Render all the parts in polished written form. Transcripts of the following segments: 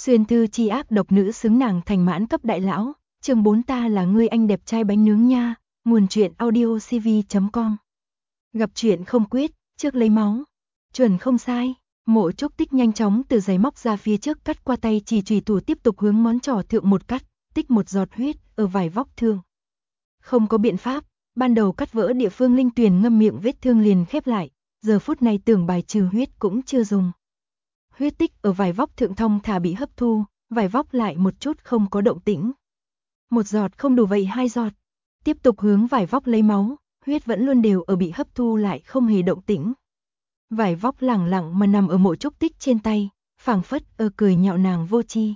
Xuyên thư chi ác độc nữ xứng nàng thành mãn cấp đại lão, chương 4 ta là ngươi anh đẹp trai bánh nướng nha, nguồn truyện audiocv.com. Gặp chuyện không quyết, trước lấy máu. Chuẩn không sai, Mộ Trúc Tích nhanh chóng từ giày móc ra phía trước cắt qua tay chỉ chùy thủ tiếp tục hướng ngón trỏ thượng một cắt, tích một giọt huyết ở vải vóc thương. Không có biện pháp, ban đầu cắt vỡ địa phương linh tuyền ngâm miệng vết thương liền khép lại, giờ phút này tưởng bài trừ huyết cũng chưa dùng. Huyết tích ở vải vóc thượng thong thả bị hấp thu, vải vóc lại một chút không có động tĩnh. Một giọt không đủ vậy 2 giọt, tiếp tục hướng vải vóc lấy máu, huyết vẫn luôn đều ở bị hấp thu lại không hề động tĩnh. Vải vóc lẳng lặng mà nằm ở Mộ Trúc Tích trên tay, phảng phất ở cười nhạo nàng vô tri.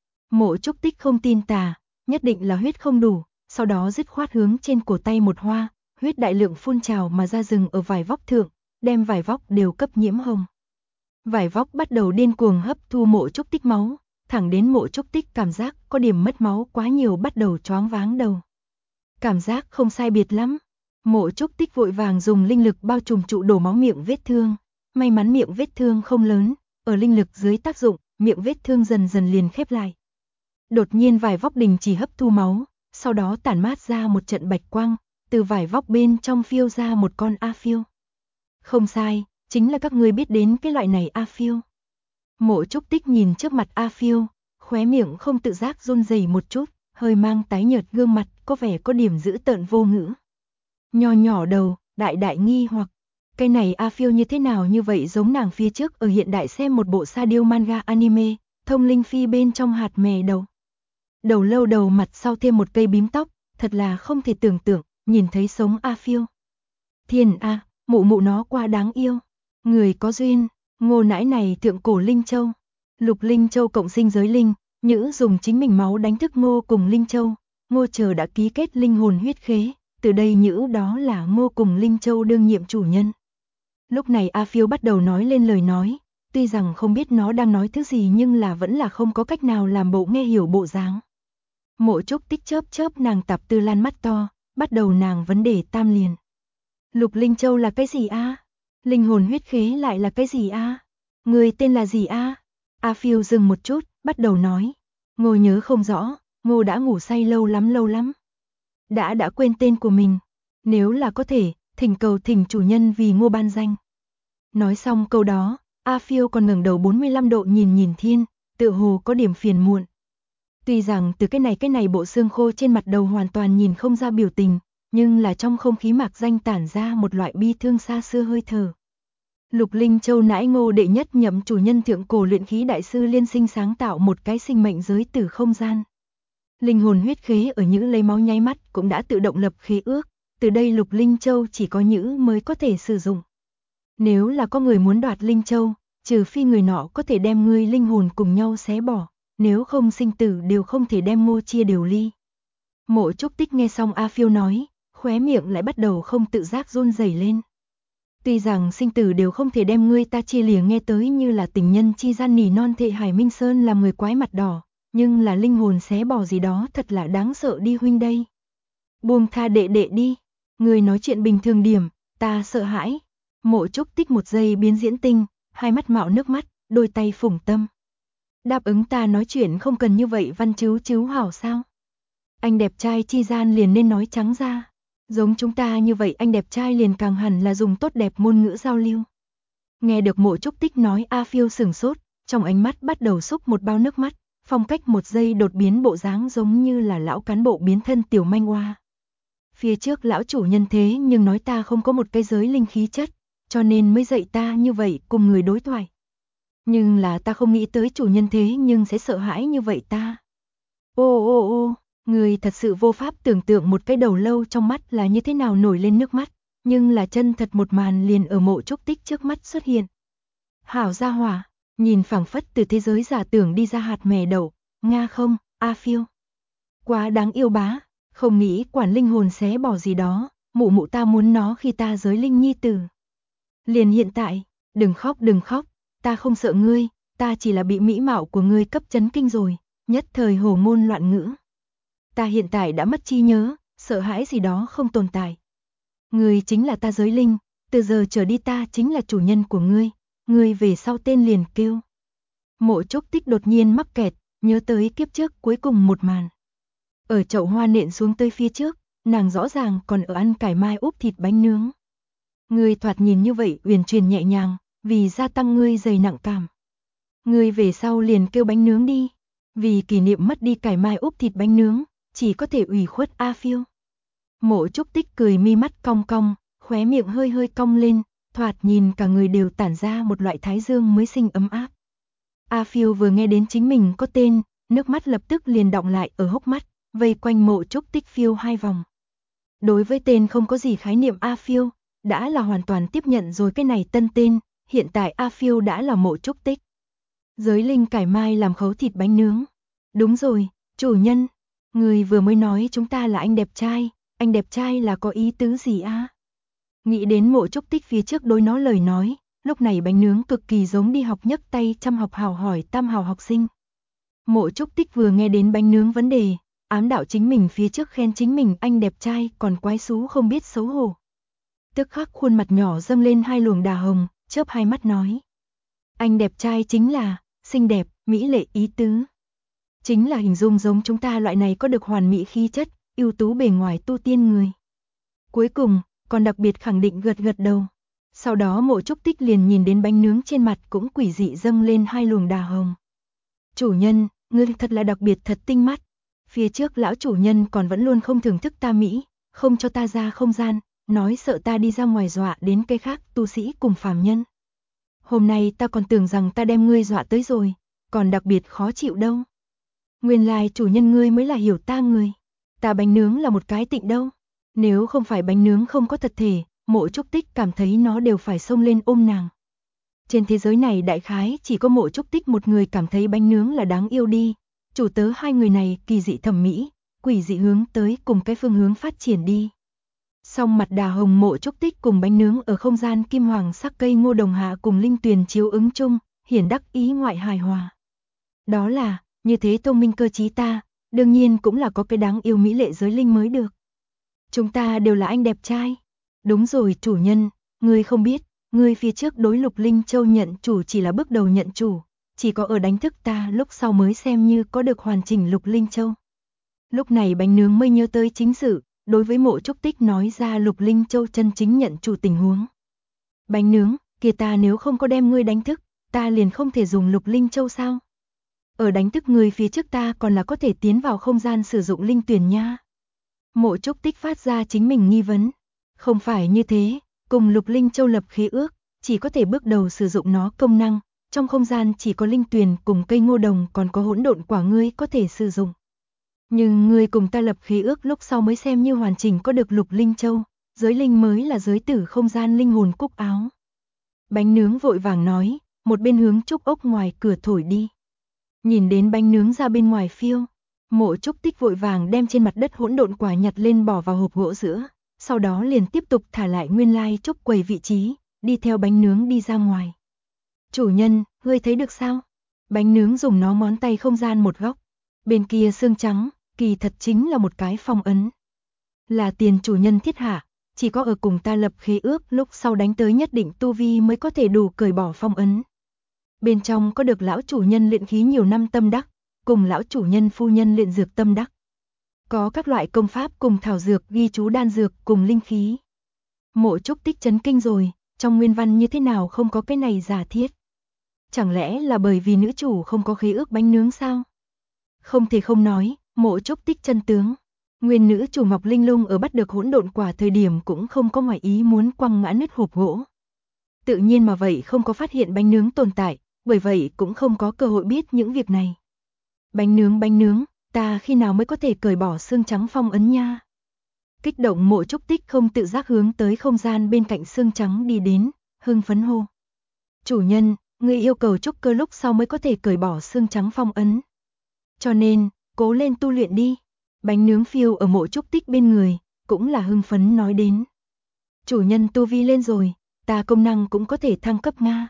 Mộ Trúc Tích không tin tà, nhất định là huyết không đủ, sau đó dứt khoát hướng trên cổ tay một hoa, huyết đại lượng phun trào mà ra rừng ở vải vóc thượng, đem vải vóc đều cấp nhiễm hồng. Vải vóc bắt đầu điên cuồng hấp thu Mộ Trúc Tích máu, thẳng đến Mộ Trúc Tích cảm giác có điểm mất máu quá nhiều bắt đầu choáng váng đầu. Cảm giác không sai biệt lắm. Mộ Trúc Tích vội vàng dùng linh lực bao trùm trụ đổ máu miệng vết thương. May mắn miệng vết thương không lớn, ở linh lực dưới tác dụng, miệng vết thương dần dần liền khép lại. Đột nhiên vải vóc đình chỉ hấp thu máu, sau đó tản mát ra một trận bạch quang, từ vải vóc bên trong phiêu ra một con A Phiêu. Không sai, chính là các ngươi biết đến cái loại này A Phiêu. Mộ Trúc Tích nhìn trước mặt A Phiêu, khóe miệng không tự giác run rẩy một chút, hơi mang tái nhợt gương mặt, có vẻ có điểm dữ tợn vô ngữ. Nho nhỏ đầu, đại đại nghi hoặc, cái này A Phiêu như thế nào như vậy giống nàng phía trước ở hiện đại xem một bộ sa điêu manga anime, Thông Linh Phi bên trong hạt mè đầu. Đầu lâu đầu mặt sau thêm một cây bím tóc, thật là không thể tưởng tượng, nhìn thấy sống A Phiêu. Thiên A, mụ mụ nó quá đáng yêu. Người có duyên, Ngô nãi này thượng cổ Linh Châu. Lục Linh Châu cộng sinh giới linh, Nhữ dùng chính mình máu đánh thức Ngô cùng Linh Châu. Ngô chờ đã ký kết linh hồn huyết khế, từ đây Nhữ đó là Ngô cùng Linh Châu đương nhiệm chủ nhân. Lúc này A Phiêu bắt đầu nói lên lời nói, tuy rằng không biết nó đang nói thứ gì nhưng là vẫn là không có cách nào làm bộ nghe hiểu bộ dáng. Mộ Trúc Tích chớp chớp nàng Tạp Tư Lan mắt to, bắt đầu nàng vấn đề tam liền. Lục Linh Châu là cái gì a? Linh hồn huyết khế lại là cái gì a? Người tên là gì a? A Phiêu dừng một chút, bắt đầu nói. Ngô nhớ không rõ, Ngô đã ngủ say lâu lắm. Đã quên tên của mình. Nếu là có thể, thỉnh cầu thỉnh chủ nhân vì Ngô ban danh. Nói xong câu đó, A Phiêu còn ngẩng đầu 45 độ nhìn thiên, tựa hồ có điểm phiền muộn. Tuy rằng từ cái này bộ xương khô trên mặt đầu hoàn toàn nhìn không ra biểu tình, nhưng là trong không khí mạc danh tản ra một loại bi thương xa xưa hơi thở. Lục Linh Châu nãi Ngô đệ nhất nhậm chủ nhân thượng cổ luyện khí đại sư liên sinh sáng tạo một cái sinh mệnh giới tử không gian. Linh hồn huyết khế ở Nhữ lấy máu nháy mắt cũng đã tự động lập khế ước, từ đây Lục Linh Châu chỉ có Nhữ mới có thể sử dụng. Nếu là có người muốn đoạt Linh Châu, trừ phi người nọ có thể đem ngươi linh hồn cùng nhau xé bỏ, nếu không sinh tử đều không thể đem Ngô chia đều ly. Mộ Trúc Tích nghe xong A Phiêu nói, khóe miệng lại bắt đầu không tự giác run rẩy lên. Tuy rằng sinh tử đều không thể đem ngươi ta chia lìa nghe tới như là tình nhân chi gian nỉ non thệ Hải Minh Sơn làm người quái mặt đỏ, nhưng là linh hồn xé bỏ gì đó thật là đáng sợ đi huynh đây. Buông tha đệ đệ đi, người nói chuyện bình thường điểm, ta sợ hãi. Mộ Trúc Tích một giây biến diễn tinh, hai mắt mạo nước mắt, đôi tay phủng tâm. Đáp ứng ta nói chuyện không cần như vậy văn chiếu hảo sao? Anh đẹp trai chi gian liền nên nói trắng ra. Giống chúng ta như vậy anh đẹp trai liền càng hẳn là dùng tốt đẹp ngôn ngữ giao lưu. Nghe được Mộ Trúc Tích nói A Phiêu sửng sốt, trong ánh mắt bắt đầu xúc một bao nước mắt, phong cách một giây đột biến bộ dáng giống như là lão cán bộ biến thân tiểu manh oa. Phía trước lão chủ nhân thế nhưng nói ta không có một cái giới linh khí chất, cho nên mới dạy ta như vậy cùng người đối thoại. Nhưng là ta không nghĩ tới chủ nhân thế nhưng sẽ sợ hãi như vậy ta. Ô, người thật sự vô pháp tưởng tượng một cái đầu lâu trong mắt là như thế nào nổi lên nước mắt, nhưng là chân thật một màn liền ở Mộ Trúc Tích trước mắt xuất hiện. Hảo gia hỏa, nhìn phảng phất từ thế giới giả tưởng đi ra hạt mè đậu, nga không, A Phiêu. Quá đáng yêu bá, không nghĩ quản linh hồn xé bỏ gì đó, mụ ta muốn nó khi ta giới linh nhi tử. Liền hiện tại, đừng khóc, ta không sợ ngươi, ta chỉ là bị mỹ mạo của ngươi cấp chấn kinh rồi, nhất thời hồ ngôn loạn ngữ. Ta hiện tại đã mất trí nhớ, sợ hãi gì đó không tồn tại. Ngươi chính là ta giới linh, từ giờ trở đi ta chính là chủ nhân của ngươi, ngươi về sau tên liền kêu Mộ Trúc Tích đột nhiên mắc kẹt, nhớ tới kiếp trước cuối cùng một màn. Ở chậu hoa nện xuống tới phía trước, nàng rõ ràng còn ở ăn cải mai úp thịt bánh nướng. Ngươi thoạt nhìn như vậy uyển chuyển nhẹ nhàng, vì gia tăng ngươi dày nặng cảm. Ngươi về sau liền kêu bánh nướng đi, vì kỷ niệm mất đi cải mai úp thịt bánh nướng, chỉ có thể ủy khuất A Phiêu. Mộ Trúc Tích cười mi mắt cong cong, khóe miệng hơi hơi cong lên, thoạt nhìn cả người đều tản ra một loại thái dương mới sinh ấm áp. A Phiêu vừa nghe đến chính mình có tên, nước mắt lập tức liền đọng lại ở hốc mắt, vây quanh Mộ Trúc Tích phiêu hai vòng. Đối với tên không có gì khái niệm A Phiêu, đã là hoàn toàn tiếp nhận rồi cái này tân tên, hiện tại A Phiêu đã là Mộ Trúc Tích. Giới linh cải mai làm khấu thịt bánh nướng. Đúng rồi, chủ nhân, người vừa mới nói chúng ta là anh đẹp trai là có ý tứ gì a? Nghĩ đến Mộ Trúc Tích phía trước đối nó lời nói, lúc này bánh nướng cực kỳ giống đi học nhấc tay chăm học hào hỏi tam hào học sinh. Mộ Trúc Tích vừa nghe đến bánh nướng vấn đề, ám đạo chính mình phía trước khen chính mình anh đẹp trai còn quái xú không biết xấu hổ. Tức khắc khuôn mặt nhỏ dâng lên hai luồng đà hồng, chớp hai mắt nói. Anh đẹp trai chính là, xinh đẹp, mỹ lệ ý tứ. Chính là hình dung giống chúng ta loại này có được hoàn mỹ khí chất, ưu tú bề ngoài tu tiên người. Cuối cùng, còn đặc biệt khẳng định gật gật đầu. Sau đó Mộ Trúc Tích liền nhìn đến bánh nướng trên mặt cũng quỷ dị dâng lên hai luồng đà hồng. Chủ nhân, ngươi thật là đặc biệt thật tinh mắt. Phía trước lão chủ nhân còn vẫn luôn không thưởng thức ta mỹ, không cho ta ra không gian, nói sợ ta đi ra ngoài dọa đến cái khác tu sĩ cùng phàm nhân. Hôm nay ta còn tưởng rằng ta đem ngươi dọa tới rồi, còn đặc biệt khó chịu đâu. Nguyên lai chủ nhân ngươi mới là hiểu ta người. Ta bánh nướng là một cái tịnh đâu. Nếu không phải bánh nướng không có thật thể, Mộ Trúc Tích cảm thấy nó đều phải xông lên ôm nàng. Trên thế giới này đại khái chỉ có Mộ Trúc Tích một người cảm thấy bánh nướng là đáng yêu đi. Chủ tớ hai người này kỳ dị thẩm mỹ, quỷ dị hướng tới cùng cái phương hướng phát triển đi. Song mặt đà hồng Mộ Trúc Tích cùng bánh nướng ở không gian kim hoàng sắc cây ngô đồng hạ cùng linh tuyền chiếu ứng chung, hiển đắc ý ngoại hài hòa. Đó là, như thế thông minh cơ trí ta, đương nhiên cũng là có cái đáng yêu mỹ lệ giới linh mới được. Chúng ta đều là anh đẹp trai. Đúng rồi chủ nhân, ngươi không biết, ngươi phía trước đối Lục Linh Châu nhận chủ chỉ là bước đầu nhận chủ, chỉ có ở đánh thức ta lúc sau mới xem như có được hoàn chỉnh Lục Linh Châu. Lúc này bánh nướng mới nhớ tới chính sự, đối với Mộ Trúc Tích nói ra Lục Linh Châu chân chính nhận chủ tình huống. Bánh nướng, kìa ta nếu không có đem ngươi đánh thức, ta liền không thể dùng Lục Linh Châu sao? Ở đánh thức người phía trước ta còn là có thể tiến vào không gian sử dụng linh tuyển nha. Mộ Trúc Tích phát ra chính mình nghi vấn. Không phải như thế, cùng Lục Linh Châu lập khế ước, chỉ có thể bước đầu sử dụng nó công năng, trong không gian chỉ có linh tuyển cùng cây ngô đồng còn có hỗn độn quả ngươi có thể sử dụng. Nhưng ngươi cùng ta lập khế ước lúc sau mới xem như hoàn chỉnh có được Lục Linh Châu, giới linh mới là giới tử không gian linh hồn cúc áo. Bánh nướng vội vàng nói, một bên hướng trúc ốc ngoài cửa thổi đi. Nhìn đến bánh nướng ra bên ngoài phiêu, Mộ Trúc Tích vội vàng đem trên mặt đất hỗn độn quả nhặt lên bỏ vào hộp gỗ giữa, sau đó liền tiếp tục thả lại nguyên lai trúc quầy vị trí, đi theo bánh nướng đi ra ngoài. Chủ nhân, ngươi thấy được sao? Bánh nướng dùng nó ngón tay không gian một góc, bên kia xương trắng, kỳ thật chính là một cái phong ấn. Là tiền chủ nhân thiết hạ, chỉ có ở cùng ta lập khế ước lúc sau đánh tới nhất định tu vi mới có thể đủ cởi bỏ phong ấn. Bên trong có được lão chủ nhân luyện khí nhiều năm tâm đắc, cùng lão chủ nhân phu nhân luyện dược tâm đắc. Có các loại công pháp cùng thảo dược ghi chú đan dược cùng linh khí. Mộ Trúc Tích chấn kinh rồi, trong nguyên văn như thế nào không có cái này giả thiết. Chẳng lẽ là bởi vì nữ chủ không có khế ước bánh nướng sao? Không thể không nói, Mộ Trúc Tích chân tướng. Nguyên nữ chủ Ngọc Linh Lung ở bắt được hỗn độn quả thời điểm cũng không có ngoại ý muốn quăng ngã nứt hộp gỗ. Tự nhiên mà vậy không có phát hiện bánh nướng tồn tại, bởi vậy cũng không có cơ hội biết những việc này. Bánh nướng, ta khi nào mới có thể cởi bỏ xương trắng phong ấn nha? Kích động Mộ Trúc Tích không tự giác hướng tới không gian bên cạnh xương trắng đi đến, hưng phấn hô. Chủ nhân, ngươi yêu cầu trúc cơ lúc sau mới có thể cởi bỏ xương trắng phong ấn. Cho nên, cố lên tu luyện đi. Bánh nướng phiêu ở Mộ Trúc Tích bên người, cũng là hưng phấn nói đến. Chủ nhân tu vi lên rồi, ta công năng cũng có thể thăng cấp nga.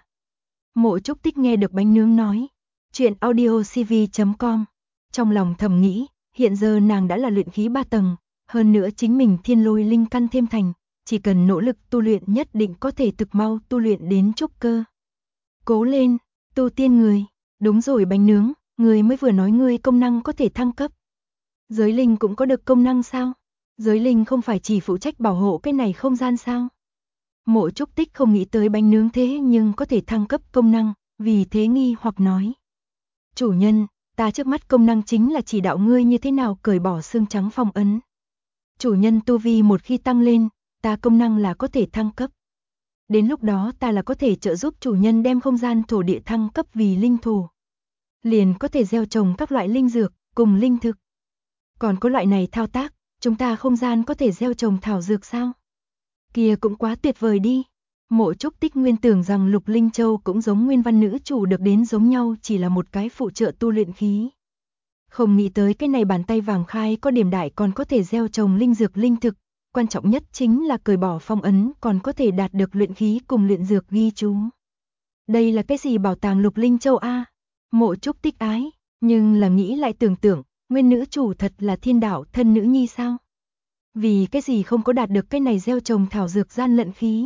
Mộ Trúc Tích nghe được bánh nướng nói. Chuyện audiocv.com. Trong lòng thầm nghĩ, hiện giờ nàng đã là luyện khí 3 tầng, hơn nữa chính mình thiên lôi linh căn thêm thành, chỉ cần nỗ lực tu luyện nhất định có thể thực mau tu luyện đến trúc cơ. Cố lên, tu tiên người, Đúng rồi bánh nướng, ngươi mới vừa nói ngươi công năng có thể thăng cấp. Giới linh cũng có được công năng sao? Giới linh không phải chỉ phụ trách bảo hộ cái này không gian sao? Mộ Trúc Tích không nghĩ tới bánh nướng thế nhưng có thể thăng cấp công năng, vì thế nghi hoặc nói. Chủ nhân, ta trước mắt công năng chính là chỉ đạo ngươi như thế nào cởi bỏ xương trắng phong ấn. Chủ nhân tu vi một khi tăng lên, ta công năng là có thể thăng cấp. Đến lúc đó ta là có thể trợ giúp chủ nhân đem không gian thổ địa thăng cấp vì linh thổ. Liền có thể gieo trồng các loại linh dược, cùng linh thực. Còn có loại này thao tác, chúng ta không gian có thể gieo trồng thảo dược sao? Kia cũng quá tuyệt vời đi. Mộ Trúc Tích nguyên tưởng rằng Lục Linh Châu cũng giống nguyên văn nữ chủ được đến giống nhau chỉ là một cái phụ trợ tu luyện khí. Không nghĩ tới cái này bàn tay vàng khai có điểm đại còn có thể gieo trồng linh dược linh thực, quan trọng nhất chính là cởi bỏ phong ấn còn có thể đạt được luyện khí cùng luyện dược ghi chú. Đây là cái gì bảo tàng Lục Linh Châu a? Mộ Trúc Tích ái, nhưng là nghĩ lại tưởng tượng, nguyên nữ chủ thật là thiên đạo thân nữ nhi sao? Vì cái gì không có đạt được cái này gieo trồng thảo dược gian lận khí?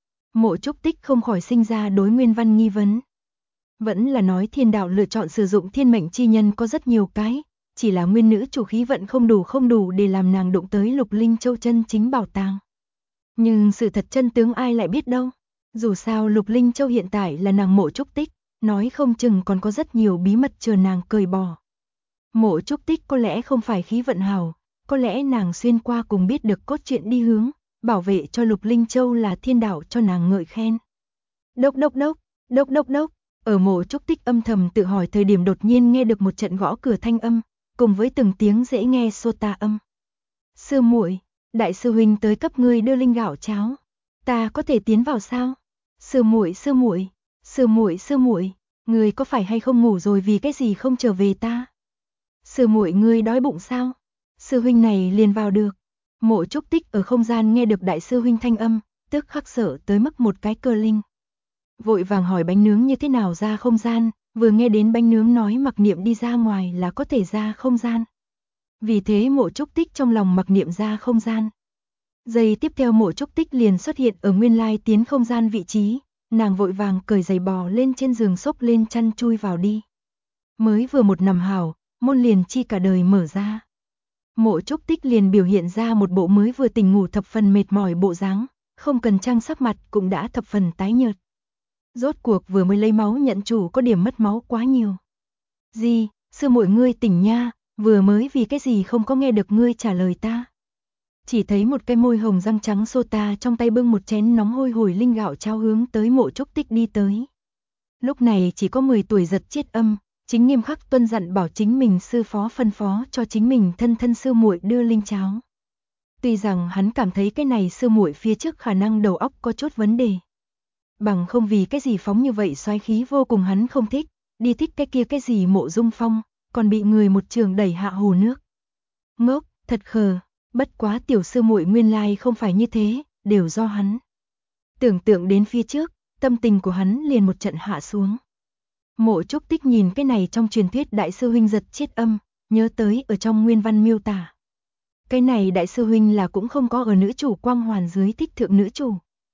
Mộ Trúc Tích không khỏi sinh ra đối nguyên văn nghi vấn. Vẫn là nói thiên đạo lựa chọn sử dụng thiên mệnh chi nhân có rất nhiều cái, chỉ là nguyên nữ chủ khí vận không đủ để làm nàng đụng tới Lục Linh Châu chân chính bảo tàng. Nhưng sự thật chân tướng ai lại biết đâu. Dù sao Lục Linh Châu hiện tại là nàng Mộ Trúc Tích, nói không chừng còn có rất nhiều bí mật chờ nàng cởi bỏ. Mộ Trúc Tích có lẽ không phải khí vận hào, có lẽ nàng xuyên qua cùng biết được cốt truyện đi hướng, bảo vệ cho Lục Linh Châu là thiên đạo cho nàng ngợi khen. Đốc đốc đốc, đốc đốc đốc, ở Mộ Trúc Tích âm thầm tự hỏi thời điểm đột nhiên nghe được một trận gõ cửa thanh âm, cùng với từng tiếng dễ nghe xô tà âm. Sư muội, đại sư huynh tới cấp ngươi đưa linh gạo cháo, ta có thể tiến vào sao? Sư muội, sư muội, sư muội, sư muội, ngươi có phải hay không ngủ rồi vì cái gì không trở về ta? Sư muội ngươi đói bụng sao? Sư huynh này liền vào được. Mộ Trúc Tích ở không gian nghe được đại sư huynh thanh âm, tức khắc sợ tới mức một cái cơ linh. Vội vàng hỏi bánh nướng như thế nào ra không gian, vừa nghe đến bánh nướng nói mặc niệm đi ra ngoài là có thể ra không gian. Vì thế Mộ Trúc Tích trong lòng mặc niệm ra không gian. Giây tiếp theo Mộ Trúc Tích liền xuất hiện ở nguyên lai tiến không gian vị trí, nàng vội vàng cởi giày bò lên trên giường xốc lên chăn chui vào đi. Mới vừa một nằm hảo, môn liền chi cả đời mở ra. Mộ Trúc Tích liền biểu hiện ra một bộ mới vừa tỉnh ngủ thập phần mệt mỏi bộ dáng, không cần trang sắc mặt cũng đã thập phần tái nhợt. Rốt cuộc vừa mới lấy máu nhận chủ có điểm mất máu quá nhiều. Gì, sư muội ngươi tỉnh nha, vừa mới vì cái gì không có nghe được ngươi trả lời ta. Chỉ thấy một cái môi hồng răng trắng xô ta trong tay bưng một chén nóng hôi hổi linh gạo trao hướng tới Mộ Trúc Tích đi tới. Lúc này chỉ có 10 tuổi giật chết âm, chính nghiêm khắc tuân dặn bảo chính mình sư phó phân phó cho chính mình thân sư muội đưa linh cháo. Tuy rằng hắn cảm thấy cái này sư muội phía trước khả năng đầu óc có chút vấn đề. Bằng không vì cái gì phóng như vậy xoáy khí vô cùng hắn không thích, đi thích cái kia cái gì Mộ Dung Phong, còn bị người một trường đẩy hạ hồ nước. Ngốc, thật khờ, bất quá tiểu sư muội nguyên lai không phải như thế, đều do hắn. Tưởng tượng đến phía trước, tâm tình của hắn liền một trận hạ xuống. Mộ Trúc Tích nhìn cái này trong truyền thuyết đại sư huynh giật chết âm, nhớ tới ở trong nguyên văn miêu tả. Cái này đại sư huynh là cũng không có ở nữ chủ quang hoàn dưới thích thượng nữ chủ.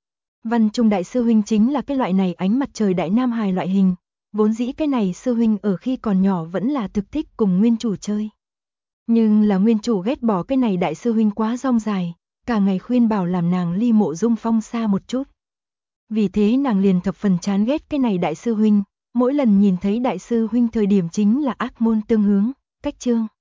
Văn trung đại sư huynh chính là cái loại này ánh mặt trời đại nam hài loại hình, vốn dĩ cái này sư huynh ở khi còn nhỏ vẫn là thực thích cùng nguyên chủ chơi. Nhưng là nguyên chủ ghét bỏ cái này đại sư huynh quá rong dài, cả ngày khuyên bảo làm nàng ly Mộ Dung Phong xa một chút. Vì thế nàng liền thập phần chán ghét cái này đại sư huynh, mỗi lần nhìn thấy đại sư huynh thời điểm chính là ác môn tương hướng, cách chương.